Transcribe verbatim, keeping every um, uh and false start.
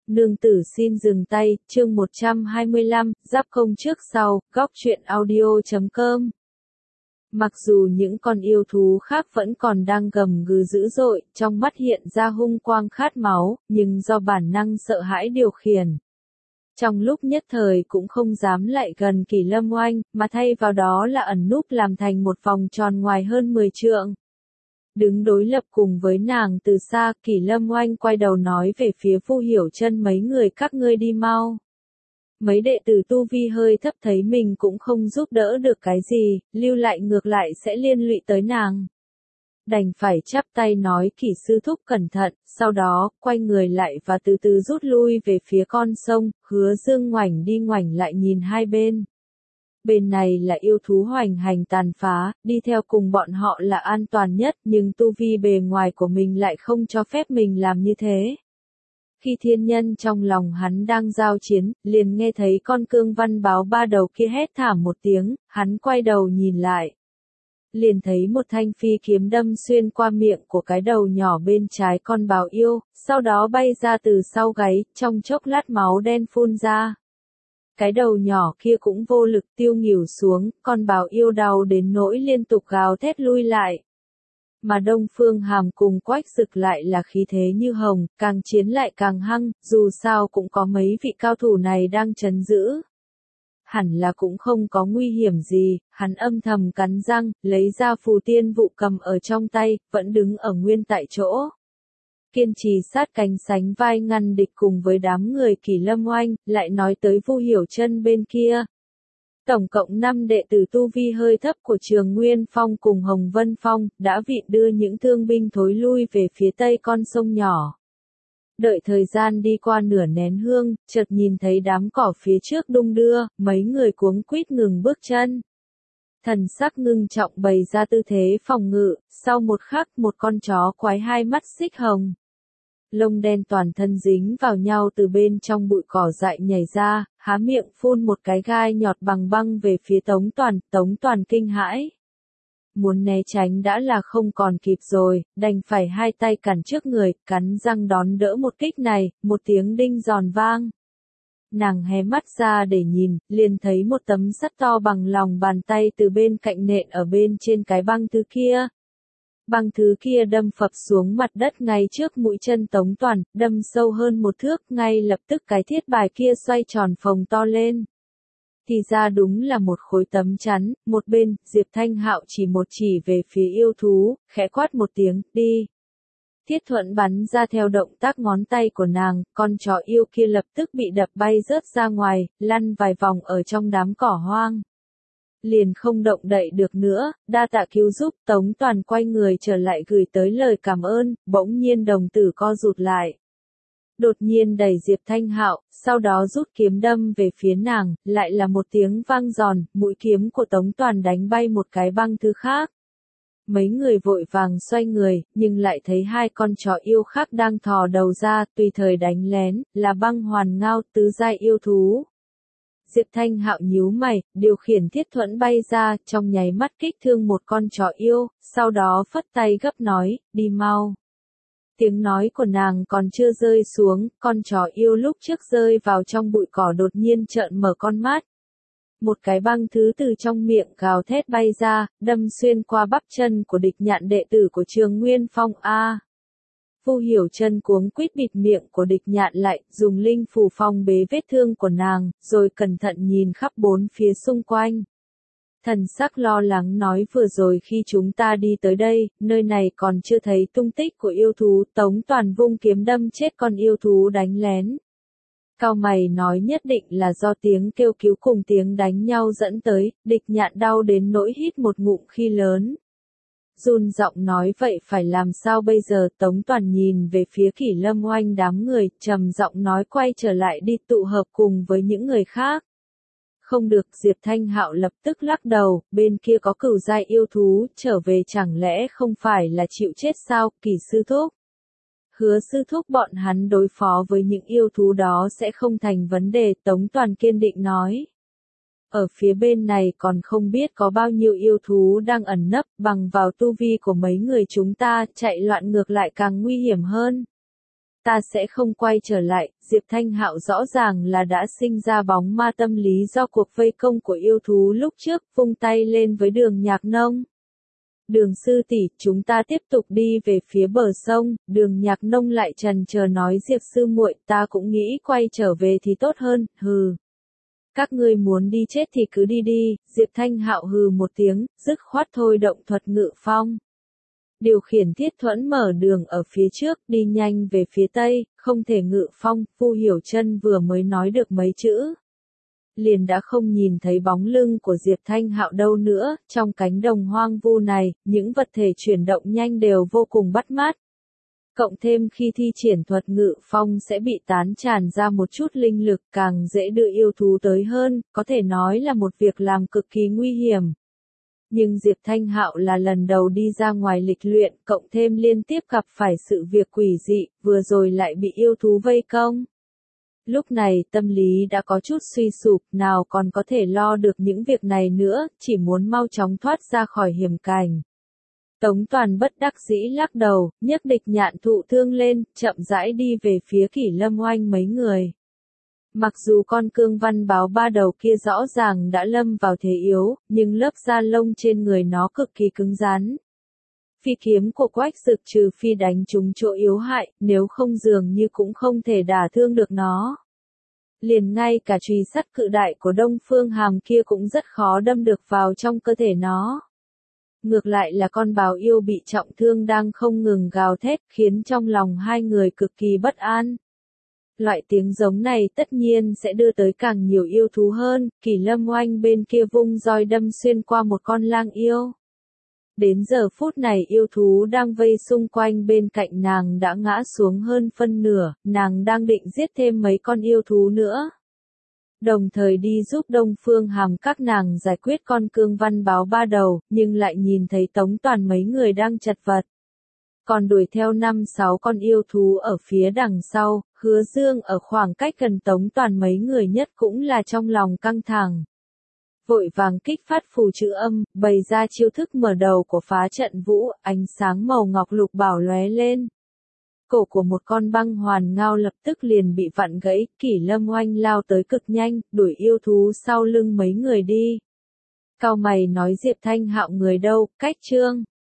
Nương tử xin dừng tay, chương một trăm hai mươi lăm, giáp công trước sau, góc truyện audio chấm com. Mặc dù những con yêu thú khác vẫn còn đang gầm gừ dữ dội, trong mắt hiện ra hung quang khát máu, nhưng do bản năng sợ hãi điều khiển. Trong lúc nhất thời cũng không dám lại gần Kỷ Lâm Oanh, mà thay vào đó là ẩn núp làm thành một vòng tròn ngoài hơn mười trượng. Đứng đối lập cùng với nàng từ xa, Kỷ Lâm Oanh quay đầu nói về phía Vu Hiểu Chân mấy người các ngươi đi mau. Mấy đệ tử tu vi hơi thấp thấy mình cũng không giúp đỡ được cái gì, lưu lại ngược lại sẽ liên lụy tới nàng. Đành phải chắp tay nói Kỷ sư thúc cẩn thận, sau đó, quay người lại và từ từ rút lui về phía con sông, Hứa Dương ngoảnh đi ngoảnh lại nhìn hai bên. Bên này là yêu thú hoành hành tàn phá, đi theo cùng bọn họ là an toàn nhất, nhưng tu vi bề ngoài của mình lại không cho phép mình làm như thế. Khi thiên nhân trong lòng hắn đang giao chiến, liền nghe thấy con cương văn báo ba đầu kia hét thảm một tiếng, hắn quay đầu nhìn lại. Liền thấy một thanh phi kiếm đâm xuyên qua miệng của cái đầu nhỏ bên trái con báo yêu, sau đó bay ra từ sau gáy, trong chốc lát máu đen phun ra. Cái đầu nhỏ kia cũng vô lực tiêu nghỉu xuống, con báo yêu đau đến nỗi liên tục gào thét lui lại. Mà Đông Phương Hàm cùng Quách Dực lại là khí thế như hồng, càng chiến lại càng hăng, dù sao cũng có mấy vị cao thủ này đang trấn giữ. Hẳn là cũng không có nguy hiểm gì, hắn âm thầm cắn răng, lấy ra phù tiên vụ cầm ở trong tay, vẫn đứng ở nguyên tại chỗ. Kiên trì sát cánh sánh vai ngăn địch cùng với đám người Kỷ Lâm Oanh, lại nói tới Vu Hiểu Chân bên kia. Tổng cộng năm đệ tử tu vi hơi thấp của Trường Nguyên Phong cùng Hồng Vân Phong, đã vịn đưa những thương binh thối lui về phía tây con sông nhỏ. Đợi thời gian đi qua nửa nén hương, chợt nhìn thấy đám cỏ phía trước đung đưa, mấy người cuống quýt ngừng bước chân. Thần sắc ngưng trọng bày ra tư thế phòng ngự, sau một khắc một con chó quái hai mắt xích hồng. Lông đen toàn thân dính vào nhau từ bên trong bụi cỏ dại nhảy ra, há miệng phun một cái gai nhọt bằng băng về phía Tống Toàn, Tống Toàn kinh hãi. Muốn né tránh đã là không còn kịp rồi, đành phải hai tay cản trước người, cắn răng đón đỡ một kích này, một tiếng đinh giòn vang. Nàng hé mắt ra để nhìn, liền thấy một tấm sắt to bằng lòng bàn tay từ bên cạnh nện ở bên trên cái băng thứ kia. Băng thứ kia đâm phập xuống mặt đất ngay trước mũi chân Tống Toàn, đâm sâu hơn một thước, ngay lập tức cái thiết bài kia xoay tròn phồng to lên. Thì ra đúng là một khối tấm chắn, một bên, Diệp Thanh Hạo chỉ một chỉ về phía yêu thú, khẽ quát một tiếng, đi. Thiết thuận bắn ra theo động tác ngón tay của nàng, con chó yêu kia lập tức bị đập bay rớt ra ngoài, lăn vài vòng ở trong đám cỏ hoang. Liền không động đậy được nữa, đa tạ cứu giúp, Tống Toàn quay người trở lại gửi tới lời cảm ơn, bỗng nhiên đồng tử co rụt lại. Đột nhiên đẩy Diệp Thanh Hạo, sau đó rút kiếm đâm về phía nàng, lại là một tiếng vang giòn, mũi kiếm của Tống Toàn đánh bay một cái băng thứ khác. Mấy người vội vàng xoay người, nhưng lại thấy hai con chó yêu khác đang thò đầu ra, tùy thời đánh lén, là băng hoàn ngao tứ giai yêu thú. Diệp Thanh Hạo nhíu mày, điều khiển thiết thuẫn bay ra, trong nháy mắt kích thương một con chó yêu, sau đó phất tay gấp nói, đi mau. Tiếng nói của nàng còn chưa rơi xuống, con chó yêu lúc trước rơi vào trong bụi cỏ đột nhiên trợn mở con mắt. Một cái băng thứ từ trong miệng gào thét bay ra, đâm xuyên qua bắp chân của địch nhạn đệ tử của Trường Nguyên Phong A. Vu Hiểu Chân cuống quýt bịt miệng của địch nhạn lại, dùng linh phù phong bế vết thương của nàng, rồi cẩn thận nhìn khắp bốn phía xung quanh. Thần sắc lo lắng nói vừa rồi khi chúng ta đi tới đây, nơi này còn chưa thấy tung tích của yêu thú, Tống Toàn vung kiếm đâm chết con yêu thú đánh lén. Cao mày nói nhất định là do tiếng kêu cứu cùng tiếng đánh nhau dẫn tới, địch nhạn đau đến nỗi hít một ngụm khi lớn. Run giọng nói vậy phải làm sao bây giờ, Tống Toàn nhìn về phía Kỷ Lâm Oanh đám người, trầm giọng nói quay trở lại đi tụ hợp cùng với những người khác. Không được, Diệp Thanh Hạo lập tức lắc đầu, bên kia có cửu giai yêu thú, trở về chẳng lẽ không phải là chịu chết sao, Kỷ sư thúc. Hứa sư thúc bọn hắn đối phó với những yêu thú đó sẽ không thành vấn đề, Tống Toàn kiên định nói. Ở phía bên này còn không biết có bao nhiêu yêu thú đang ẩn nấp, bằng vào tu vi của mấy người chúng ta, chạy loạn ngược lại càng nguy hiểm hơn. ta sẽ không quay trở lại. Diệp Thanh Hạo rõ ràng là đã sinh ra bóng ma tâm lý do cuộc vây công của yêu thú lúc trước, vung tay lên với Đường Nhạc Nông. Đường sư tỷ, chúng ta tiếp tục đi về phía bờ sông. Đường Nhạc Nông lại trần chờ nói, Diệp sư muội, ta cũng nghĩ quay trở về thì tốt hơn. Hừ. Các ngươi muốn đi chết thì cứ đi đi. Diệp Thanh Hạo hừ một tiếng, dứt khoát thôi động thuật ngự phong. Điều khiển thiết thuẫn mở đường ở phía trước, đi nhanh về phía tây, không thể ngự phong. Vu Hiểu Chân vừa mới nói được mấy chữ, liền đã không nhìn thấy bóng lưng của Diệp Thanh Hạo đâu nữa. Trong cánh đồng hoang vu này, những vật thể chuyển động nhanh đều vô cùng bắt mắt. Cộng thêm khi thi triển thuật ngự phong sẽ bị tán tràn ra một chút linh lực, càng dễ đưa yêu thú tới hơn, có thể nói là một việc làm cực kỳ nguy hiểm. Nhưng Diệp Thanh Hạo là lần đầu đi ra ngoài lịch luyện, cộng thêm liên tiếp gặp phải sự việc quỷ dị, vừa rồi lại bị yêu thú vây công. Lúc này tâm lý đã có chút suy sụp, nào còn có thể lo được những việc này nữa, chỉ muốn mau chóng thoát ra khỏi hiểm cảnh. Tống Toàn bất đắc dĩ lắc đầu, nhấc Địch Nhạn thụ thương lên, chậm rãi đi về phía Kỷ Lâm Oanh mấy người. Mặc dù con cương văn báo ba đầu kia rõ ràng đã lâm vào thế yếu, nhưng lớp da lông trên người nó cực kỳ cứng rắn. Phi kiếm của Quách Dực trừ phi đánh trúng chỗ yếu hại, nếu không dường như cũng không thể đả thương được nó. Liền ngay cả chùy sắt cự đại của Đông Phương Hàm kia cũng rất khó đâm được vào trong cơ thể nó. Ngược lại là con báo yêu bị trọng thương đang không ngừng gào thét, khiến trong lòng hai người cực kỳ bất an. Loại tiếng giống này tất nhiên sẽ đưa tới càng nhiều yêu thú hơn. Kỷ Lâm Oanh bên kia vung roi đâm xuyên qua một con lang yêu. Đến giờ phút này yêu thú đang vây xung quanh bên cạnh nàng đã ngã xuống hơn phân nửa, nàng đang định giết thêm mấy con yêu thú nữa. Đồng thời đi giúp Đông Phương Hàm các nàng giải quyết con cương văn báo ba đầu, nhưng lại nhìn thấy Tống Toàn mấy người đang chật vật. Còn đuổi theo năm sáu con yêu thú ở phía đằng sau, Hứa Dương ở khoảng cách gần Tống Toàn mấy người nhất cũng là trong lòng căng thẳng. Vội vàng kích phát phù chữ âm, bày ra chiêu thức mở đầu của phá trận vũ, ánh sáng màu ngọc lục bảo lóe lên. Cổ của một con băng hoàn ngao lập tức liền bị vặn gãy, Kỷ Lâm Oanh lao tới cực nhanh, đuổi yêu thú sau lưng mấy người đi. Cao mày nói, Diệp Thanh Hạo người đâu, cách trương.